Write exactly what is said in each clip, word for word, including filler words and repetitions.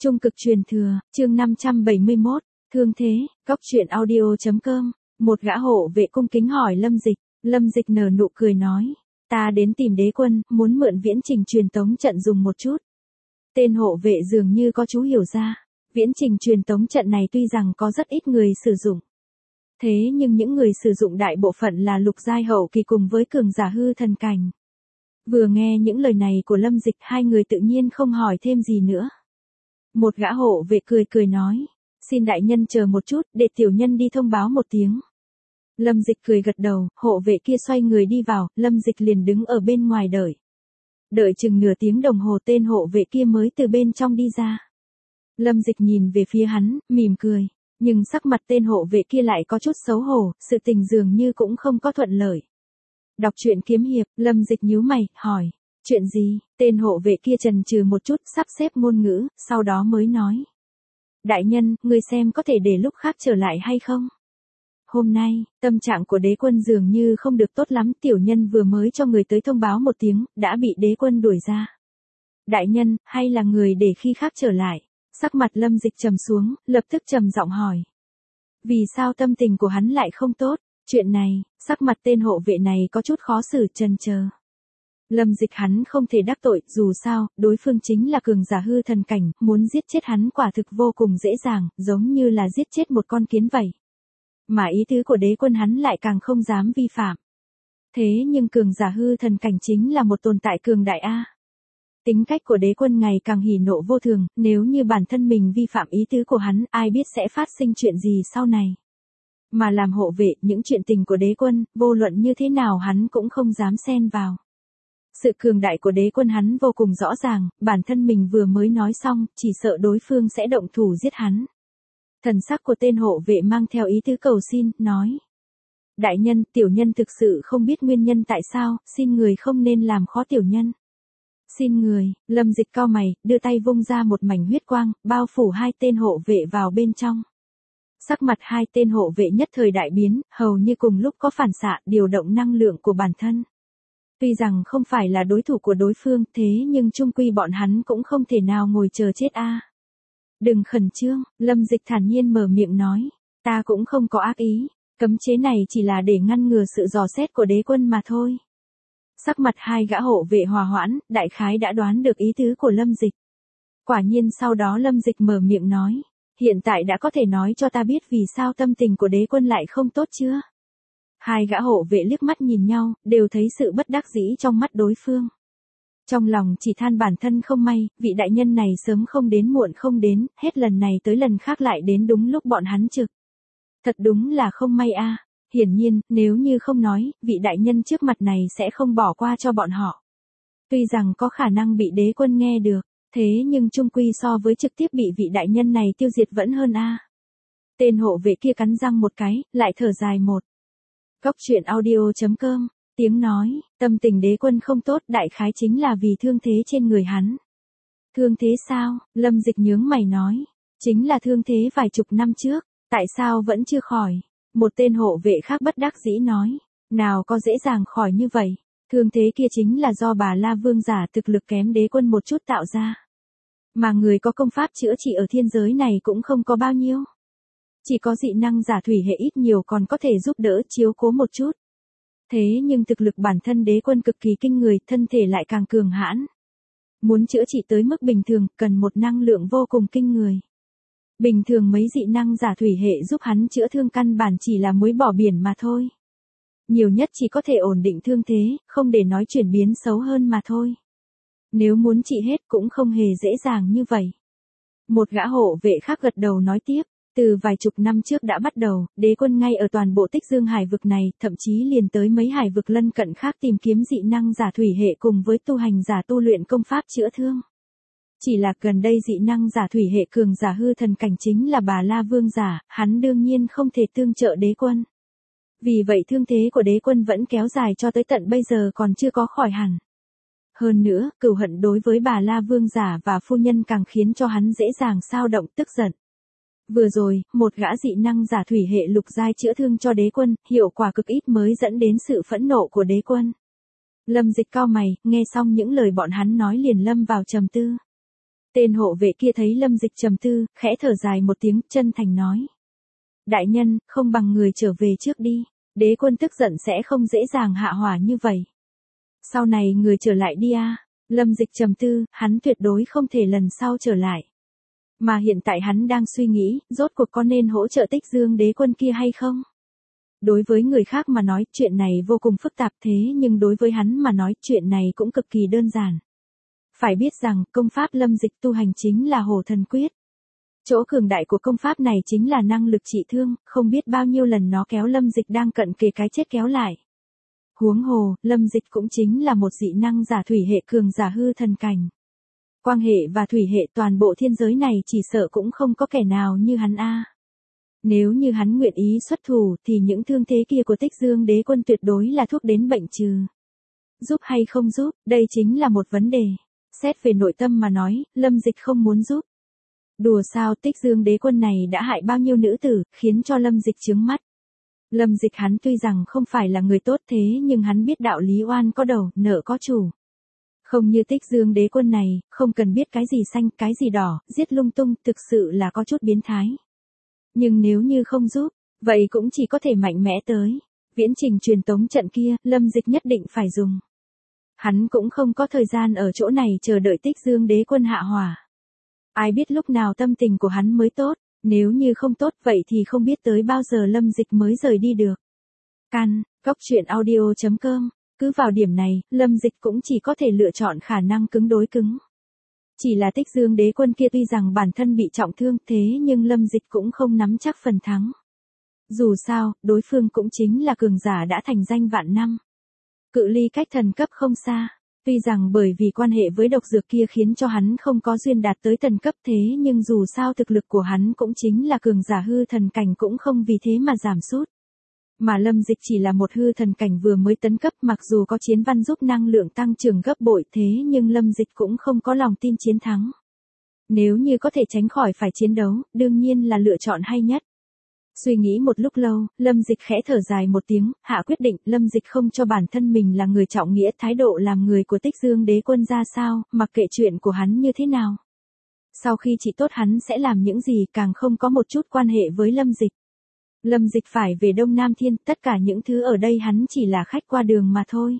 Trung cực truyền thừa, chương năm trăm bảy mươi mốt, thương thế, cóc truyện audio chấm com, một gã hộ vệ cung kính hỏi Lâm Dịch, Lâm Dịch nở nụ cười nói, ta đến tìm đế quân, muốn mượn viễn trình truyền tống trận dùng một chút. Tên hộ vệ dường như có chú hiểu ra, viễn trình truyền tống trận này tuy rằng có rất ít người sử dụng. Thế nhưng những người sử dụng đại bộ phận là lục giai hậu kỳ cùng với cường giả hư thần cảnh. Vừa nghe những lời này của Lâm Dịch, hai người tự nhiên không hỏi thêm gì nữa. Một gã hộ vệ cười cười nói, xin đại nhân chờ một chút, để tiểu nhân đi thông báo một tiếng. Lâm Dịch cười gật đầu, hộ vệ kia xoay người đi vào, Lâm Dịch liền đứng ở bên ngoài đợi. Đợi chừng nửa tiếng đồng hồ tên hộ vệ kia mới từ bên trong đi ra. Lâm Dịch nhìn về phía hắn, mỉm cười, nhưng sắc mặt tên hộ vệ kia lại có chút xấu hổ, sự tình dường như cũng không có thuận lợi. Đọc truyện kiếm hiệp, Lâm Dịch nhíu mày, hỏi, chuyện gì? Tên hộ vệ kia chần chừ một chút, sắp xếp ngôn ngữ, sau đó mới nói. Đại nhân, người xem có thể để lúc khác trở lại hay không? Hôm nay, tâm trạng của đế quân dường như không được tốt lắm, tiểu nhân vừa mới cho người tới thông báo một tiếng, đã bị đế quân đuổi ra. Đại nhân, hay là người để khi khác trở lại? Sắc mặt Lâm Dịch trầm xuống, lập tức trầm giọng hỏi. Vì sao tâm tình của hắn lại không tốt? Chuyện này, sắc mặt tên hộ vệ này có chút khó xử, chần chờ. Lâm Dịch hắn không thể đắc tội, dù sao, đối phương chính là cường giả hư thần cảnh, muốn giết chết hắn quả thực vô cùng dễ dàng, giống như là giết chết một con kiến vậy. Mà ý tứ của đế quân hắn lại càng không dám vi phạm. Thế nhưng cường giả hư thần cảnh chính là một tồn tại cường đại A. Tính cách của đế quân ngày càng hỉ nộ vô thường, nếu như bản thân mình vi phạm ý tứ của hắn, ai biết sẽ phát sinh chuyện gì sau này. Mà làm hộ vệ, những chuyện tình của đế quân, vô luận như thế nào hắn cũng không dám xen vào. Sự cường đại của đế quân hắn vô cùng rõ ràng, bản thân mình vừa mới nói xong, chỉ sợ đối phương sẽ động thủ giết hắn. Thần sắc của tên hộ vệ mang theo ý tứ cầu xin, nói. Đại nhân, tiểu nhân thực sự không biết nguyên nhân tại sao, xin người không nên làm khó tiểu nhân. Xin người, Lâm Dịch cau mày, đưa tay vung ra một mảnh huyết quang, bao phủ hai tên hộ vệ vào bên trong. Sắc mặt hai tên hộ vệ nhất thời đại biến, hầu như cùng lúc có phản xạ, điều động năng lượng của bản thân. Tuy rằng không phải là đối thủ của đối phương, thế nhưng chung quy bọn hắn cũng không thể nào ngồi chờ chết a. À. Đừng khẩn trương, Lâm Dịch thản nhiên mở miệng nói, ta cũng không có ác ý, cấm chế này chỉ là để ngăn ngừa sự dò xét của đế quân mà thôi. Sắc mặt hai gã hộ vệ hòa hoãn, đại khái đã đoán được ý tứ của Lâm Dịch. Quả nhiên sau đó Lâm Dịch mở miệng nói, hiện tại đã có thể nói cho ta biết vì sao tâm tình của đế quân lại không tốt chưa? Hai gã hộ vệ liếc mắt nhìn nhau, đều thấy sự bất đắc dĩ trong mắt đối phương. Trong lòng chỉ than bản thân không may, vị đại nhân này sớm không đến muộn không đến, hết lần này tới lần khác lại đến đúng lúc bọn hắn trực. Thật đúng là không may a. À. Hiển nhiên, nếu như không nói, vị đại nhân trước mặt này sẽ không bỏ qua cho bọn họ. Tuy rằng có khả năng bị đế quân nghe được, thế nhưng chung quy so với trực tiếp bị vị đại nhân này tiêu diệt vẫn hơn a. À. Tên hộ vệ kia cắn răng một cái, lại thở dài một. Cóc truyện audio chấm com, tiếng nói, tâm tình đế quân không tốt đại khái chính là vì thương thế trên người hắn. Thương thế sao? Lâm Dịch nhướng mày nói, chính là thương thế vài chục năm trước, tại sao vẫn chưa khỏi? Một tên hộ vệ khác bất đắc dĩ nói, nào có dễ dàng khỏi như vậy, thương thế kia chính là do bà La Vương giả thực lực kém đế quân một chút tạo ra. Mà người có công pháp chữa trị ở thiên giới này cũng không có bao nhiêu. Chỉ có dị năng giả thủy hệ ít nhiều còn có thể giúp đỡ chiếu cố một chút. Thế nhưng thực lực bản thân đế quân cực kỳ kinh người, thân thể lại càng cường hãn. Muốn chữa trị tới mức bình thường, cần một năng lượng vô cùng kinh người. Bình thường mấy dị năng giả thủy hệ giúp hắn chữa thương căn bản chỉ là muối bỏ biển mà thôi. Nhiều nhất chỉ có thể ổn định thương thế, không để nói chuyển biến xấu hơn mà thôi. Nếu muốn trị hết cũng không hề dễ dàng như vậy. Một gã hộ vệ khác gật đầu nói tiếp. Từ vài chục năm trước đã bắt đầu, đế quân ngay ở toàn bộ Tích Dương hải vực này, thậm chí liền tới mấy hải vực lân cận khác tìm kiếm dị năng giả thủy hệ cùng với tu hành giả tu luyện công pháp chữa thương. Chỉ là gần đây dị năng giả thủy hệ cường giả hư thần cảnh chính là bà La Vương giả, hắn đương nhiên không thể tương trợ đế quân. Vì vậy thương thế của đế quân vẫn kéo dài cho tới tận bây giờ còn chưa có khỏi hẳn. Hơn nữa, cừu hận đối với bà La Vương giả và phu nhân càng khiến cho hắn dễ dàng xao động tức giận. Vừa rồi, một gã dị năng giả thủy hệ lục giai chữa thương cho đế quân, hiệu quả cực ít mới dẫn đến sự phẫn nộ của đế quân. Lâm Dịch cau mày, nghe xong những lời bọn hắn nói liền lâm vào trầm tư. Tên hộ vệ kia thấy Lâm Dịch trầm tư, khẽ thở dài một tiếng, chân thành nói. Đại nhân, không bằng người trở về trước đi, đế quân tức giận sẽ không dễ dàng hạ hỏa như vậy. Sau này người trở lại đi a. Lâm Dịch trầm tư, hắn tuyệt đối không thể lần sau trở lại. Mà hiện tại hắn đang suy nghĩ, rốt cuộc có nên hỗ trợ Tích Dương đế quân kia hay không? Đối với người khác mà nói, chuyện này vô cùng phức tạp thế nhưng đối với hắn mà nói, chuyện này cũng cực kỳ đơn giản. Phải biết rằng, công pháp Lâm Dịch tu hành chính là Hổ Thần Quyết. Chỗ cường đại của công pháp này chính là năng lực trị thương, không biết bao nhiêu lần nó kéo Lâm Dịch đang cận kề cái chết kéo lại. Huống hồ, Lâm Dịch cũng chính là một dị năng giả thủy hệ cường giả hư thần cảnh. Quang hệ và thủy hệ toàn bộ thiên giới này chỉ sợ cũng không có kẻ nào như hắn a. Nếu như hắn nguyện ý xuất thủ thì những thương thế kia của Tích Dương đế quân tuyệt đối là thuốc đến bệnh trừ. Giúp hay không giúp, đây chính là một vấn đề. Xét về nội tâm mà nói, Lâm Dịch không muốn giúp. Đùa sao, Tích Dương đế quân này đã hại bao nhiêu nữ tử, khiến cho Lâm Dịch chướng mắt. Lâm Dịch hắn tuy rằng không phải là người tốt thế nhưng hắn biết đạo lý oan có đầu, nợ có chủ. Không như Tích Dương đế quân này, không cần biết cái gì xanh, cái gì đỏ, giết lung tung, thực sự là có chút biến thái. Nhưng nếu như không giúp, vậy cũng chỉ có thể mạnh mẽ tới. Viễn trình truyền tống trận kia, Lâm Dịch nhất định phải dùng. Hắn cũng không có thời gian ở chỗ này chờ đợi Tích Dương đế quân hạ hỏa. Ai biết lúc nào tâm tình của hắn mới tốt, nếu như không tốt vậy thì không biết tới bao giờ Lâm Dịch mới rời đi được. Can, góc truyện audio chấm com, cứ vào điểm này, Lâm Dịch cũng chỉ có thể lựa chọn khả năng cứng đối cứng. Chỉ là Tích Dương đế quân kia tuy rằng bản thân bị trọng thương thế nhưng Lâm Dịch cũng không nắm chắc phần thắng. Dù sao, đối phương cũng chính là cường giả đã thành danh vạn năm. Cự ly cách thần cấp không xa. Tuy rằng bởi vì quan hệ với độc dược kia khiến cho hắn không có duyên đạt tới thần cấp thế nhưng dù sao thực lực của hắn cũng chính là cường giả hư thần cảnh cũng không vì thế mà giảm sút. Mà Lâm Dịch chỉ là một hư thần cảnh vừa mới tấn cấp mặc dù có chiến văn giúp năng lượng tăng trưởng gấp bội thế nhưng Lâm Dịch cũng không có lòng tin chiến thắng. Nếu như có thể tránh khỏi phải chiến đấu, đương nhiên là lựa chọn hay nhất. Suy nghĩ một lúc lâu, Lâm Dịch khẽ thở dài một tiếng, hạ quyết định Lâm Dịch không cho bản thân mình là người trọng nghĩa thái độ làm người của Tích Dương đế quân ra sao, mặc kệ chuyện của hắn như thế nào. Sau khi chỉ tốt hắn sẽ làm những gì càng không có một chút quan hệ với Lâm Dịch. Lâm Dịch phải về Đông Nam Thiên, tất cả những thứ ở đây hắn chỉ là khách qua đường mà thôi.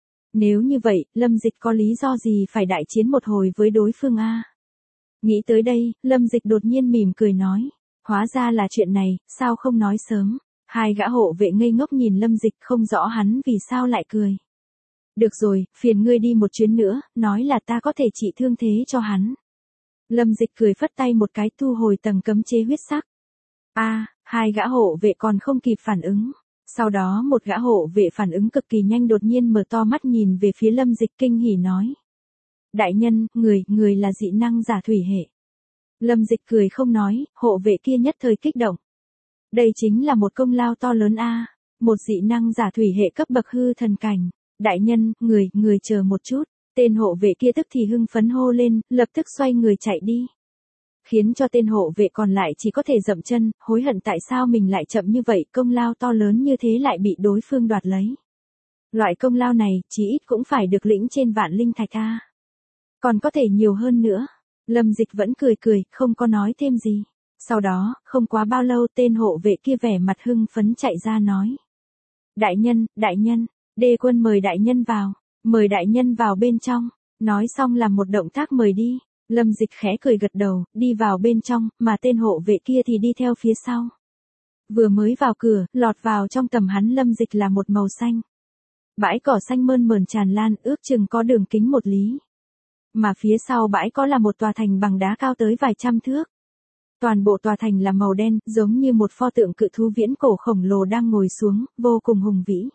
Nếu như vậy, Lâm Dịch có lý do gì phải đại chiến một hồi với đối phương a? Nghĩ tới đây, Lâm Dịch đột nhiên mỉm cười nói. Hóa ra là chuyện này, sao không nói sớm. Hai gã hộ vệ ngây ngốc nhìn Lâm Dịch không rõ hắn vì sao lại cười. Được rồi, phiền ngươi đi một chuyến nữa, nói là ta có thể trị thương thế cho hắn. Lâm Dịch cười phất tay một cái thu hồi tầng cấm chế huyết sắc. A, à, hai gã hộ vệ còn không kịp phản ứng. Sau đó một gã hộ vệ phản ứng cực kỳ nhanh đột nhiên mở to mắt nhìn về phía Lâm Dịch kinh hỉ nói. Đại nhân, người, người là dị năng giả thủy hệ. Lâm Dịch cười không nói, hộ vệ kia nhất thời kích động. Đây chính là một công lao to lớn a, một dị năng giả thủy hệ cấp bậc hư thần cảnh. Đại nhân, người, người chờ một chút. Tên hộ vệ kia tức thì hưng phấn hô lên, lập tức xoay người chạy đi. Khiến cho tên hộ vệ còn lại chỉ có thể dậm chân, hối hận tại sao mình lại chậm như vậy, công lao to lớn như thế lại bị đối phương đoạt lấy. Loại công lao này, chí ít cũng phải được lĩnh trên vạn linh thạch a. Còn có thể nhiều hơn nữa. Lâm Dịch vẫn cười cười, không có nói thêm gì. Sau đó, không quá bao lâu tên hộ vệ kia vẻ mặt hưng phấn chạy ra nói. Đại nhân, đại nhân, đế quân mời đại nhân vào, mời đại nhân vào bên trong. Nói xong làm một động tác mời đi. Lâm Dịch khẽ cười gật đầu, đi vào bên trong, mà tên hộ vệ kia thì đi theo phía sau. Vừa mới vào cửa, lọt vào trong tầm hắn Lâm Dịch là một màu xanh. Bãi cỏ xanh mơn mởn tràn lan, ước chừng có đường kính một lý. Mà phía sau bãi có là một tòa thành bằng đá cao tới vài trăm thước. Toàn bộ tòa thành là màu đen, giống như một pho tượng cự thú viễn cổ khổng lồ đang ngồi xuống, vô cùng hùng vĩ.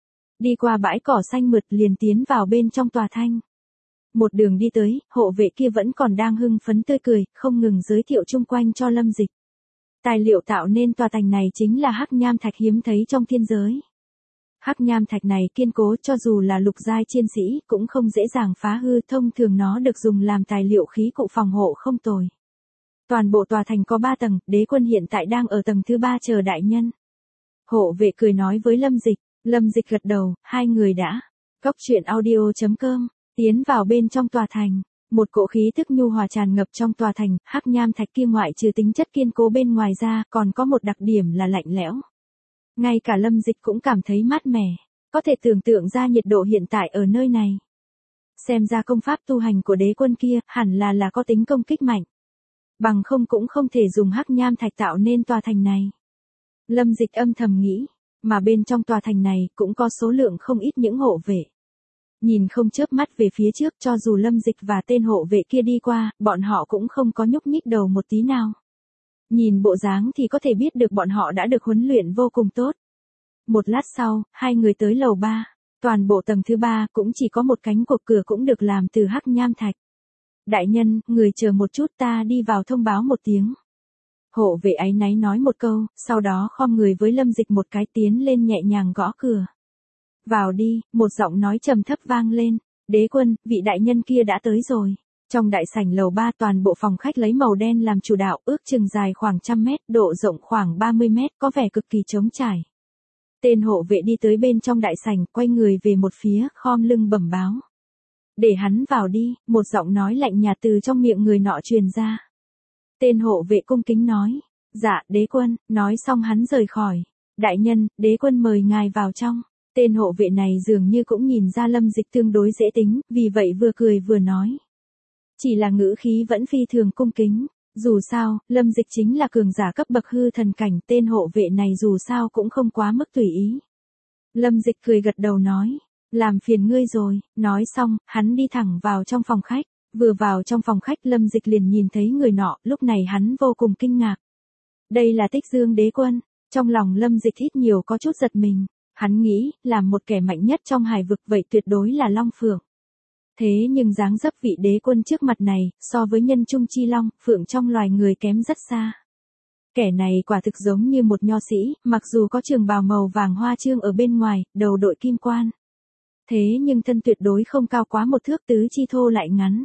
Đi qua bãi cỏ xanh mượt liền tiến vào bên trong tòa thành. Một đường đi tới, hộ vệ kia vẫn còn đang hưng phấn tươi cười, không ngừng giới thiệu chung quanh cho Lâm Dịch. Tài liệu tạo nên tòa thành này chính là hắc nham thạch hiếm thấy trong thiên giới. Hắc nham thạch này kiên cố cho dù là lục giai chiến sĩ cũng không dễ dàng phá hư, thông thường nó được dùng làm tài liệu khí cụ phòng hộ không tồi. Toàn bộ tòa thành có ba tầng, đế quân hiện tại đang ở tầng thứ ba chờ đại nhân. Hộ vệ cười nói với Lâm Dịch, Lâm Dịch gật đầu, hai người đã. Góc truyện audio chấm com, tiến vào bên trong tòa thành. Một cỗ khí tức nhu hòa tràn ngập trong tòa thành, hắc nham thạch kia ngoại trừ tính chất kiên cố bên ngoài ra, còn có một đặc điểm là lạnh lẽo. Ngay cả Lâm Dịch cũng cảm thấy mát mẻ, có thể tưởng tượng ra nhiệt độ hiện tại ở nơi này. Xem ra công pháp tu hành của đế quân kia, hẳn là là có tính công kích mạnh. Bằng không cũng không thể dùng hắc nham thạch tạo nên tòa thành này. Lâm Dịch âm thầm nghĩ, mà bên trong tòa thành này cũng có số lượng không ít những hộ vệ. Nhìn không chớp mắt về phía trước, cho dù Lâm Dịch và tên hộ vệ kia đi qua, bọn họ cũng không có nhúc nhích đầu một tí nào. Nhìn bộ dáng thì có thể biết được bọn họ đã được huấn luyện vô cùng tốt. Một lát sau, hai người tới lầu ba. Toàn bộ tầng thứ ba cũng chỉ có một cánh cuộc cửa cũng được làm từ hắc nham thạch. Đại nhân, người chờ một chút, ta đi vào thông báo một tiếng. Hộ vệ áy náy nói một câu, sau đó khom người với Lâm Dịch một cái tiến lên nhẹ nhàng gõ cửa. Vào đi, một giọng nói trầm thấp vang lên. Đế quân, vị đại nhân kia đã tới rồi. Trong đại sảnh lầu ba, toàn bộ phòng khách lấy màu đen làm chủ đạo, ước chừng dài khoảng trăm mét, độ rộng khoảng ba mươi mét, có vẻ cực kỳ trống trải. Tên hộ vệ đi tới bên trong đại sảnh, quay người về một phía, khom lưng bẩm báo. Để hắn vào đi, một giọng nói lạnh nhạt từ trong miệng người nọ truyền ra. Tên hộ vệ cung kính nói. Dạ, đế quân, nói xong hắn rời khỏi. Đại nhân, đế quân mời ngài vào trong. Tên hộ vệ này dường như cũng nhìn ra Lâm Dịch tương đối dễ tính, vì vậy vừa cười vừa nói. Chỉ là ngữ khí vẫn phi thường cung kính. Dù sao, Lâm Dịch chính là cường giả cấp bậc hư thần cảnh, tên hộ vệ này dù sao cũng không quá mức tùy ý. Lâm Dịch cười gật đầu nói, làm phiền ngươi rồi, nói xong, hắn đi thẳng vào trong phòng khách. Vừa vào trong phòng khách Lâm Dịch liền nhìn thấy người nọ, lúc này hắn vô cùng kinh ngạc. Đây là Tích Dương đế quân, trong lòng Lâm Dịch ít nhiều có chút giật mình, hắn nghĩ, làm một kẻ mạnh nhất trong hải vực vậy tuyệt đối là Long Phượng. Thế nhưng dáng dấp vị đế quân trước mặt này, so với nhân trung chi long, phượng trong loài người kém rất xa. Kẻ này quả thực giống như một nho sĩ, mặc dù có trường bào màu vàng hoa chương ở bên ngoài, đầu đội kim quan. Thế nhưng thân tuyệt đối không cao quá một thước, tứ chi thô lại ngắn.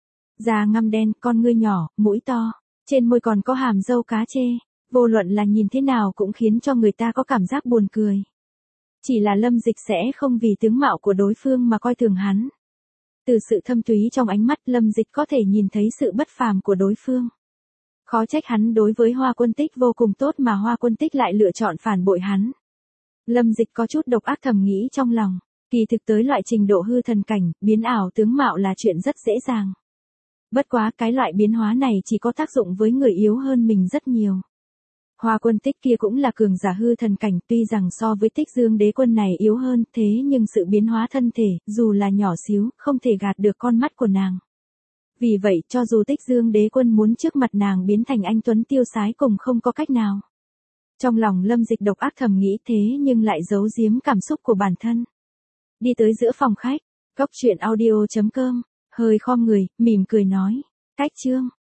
Da ngăm đen, con ngươi nhỏ, mũi to, trên môi còn có hàm râu cá chê, vô luận là nhìn thế nào cũng khiến cho người ta có cảm giác buồn cười. Chỉ là Lâm Dịch sẽ không vì tướng mạo của đối phương mà coi thường hắn. Từ sự thâm túy trong ánh mắt Lâm Dịch có thể nhìn thấy sự bất phàm của đối phương. Khó trách hắn đối với Hoa Quân Tích vô cùng tốt mà Hoa Quân Tích lại lựa chọn phản bội hắn. Lâm Dịch có chút độc ác thầm nghĩ trong lòng, kỳ thực tới loại trình độ hư thần cảnh, biến ảo tướng mạo là chuyện rất dễ dàng. Bất quá cái loại biến hóa này chỉ có tác dụng với người yếu hơn mình rất nhiều. Hoa Quân Tích kia cũng là cường giả hư thần cảnh, tuy rằng so với Tích Dương đế quân này yếu hơn, thế nhưng sự biến hóa thân thể, dù là nhỏ xíu, không thể gạt được con mắt của nàng. Vì vậy, cho dù Tích Dương đế quân muốn trước mặt nàng biến thành anh tuấn tiêu sái cùng không có cách nào. Trong lòng Lâm Dịch độc ác thầm nghĩ thế nhưng lại giấu giếm cảm xúc của bản thân. Đi tới giữa phòng khách, Cốc Truyện Audio chấm com, hơi khom người, mỉm cười nói, Cách Chương.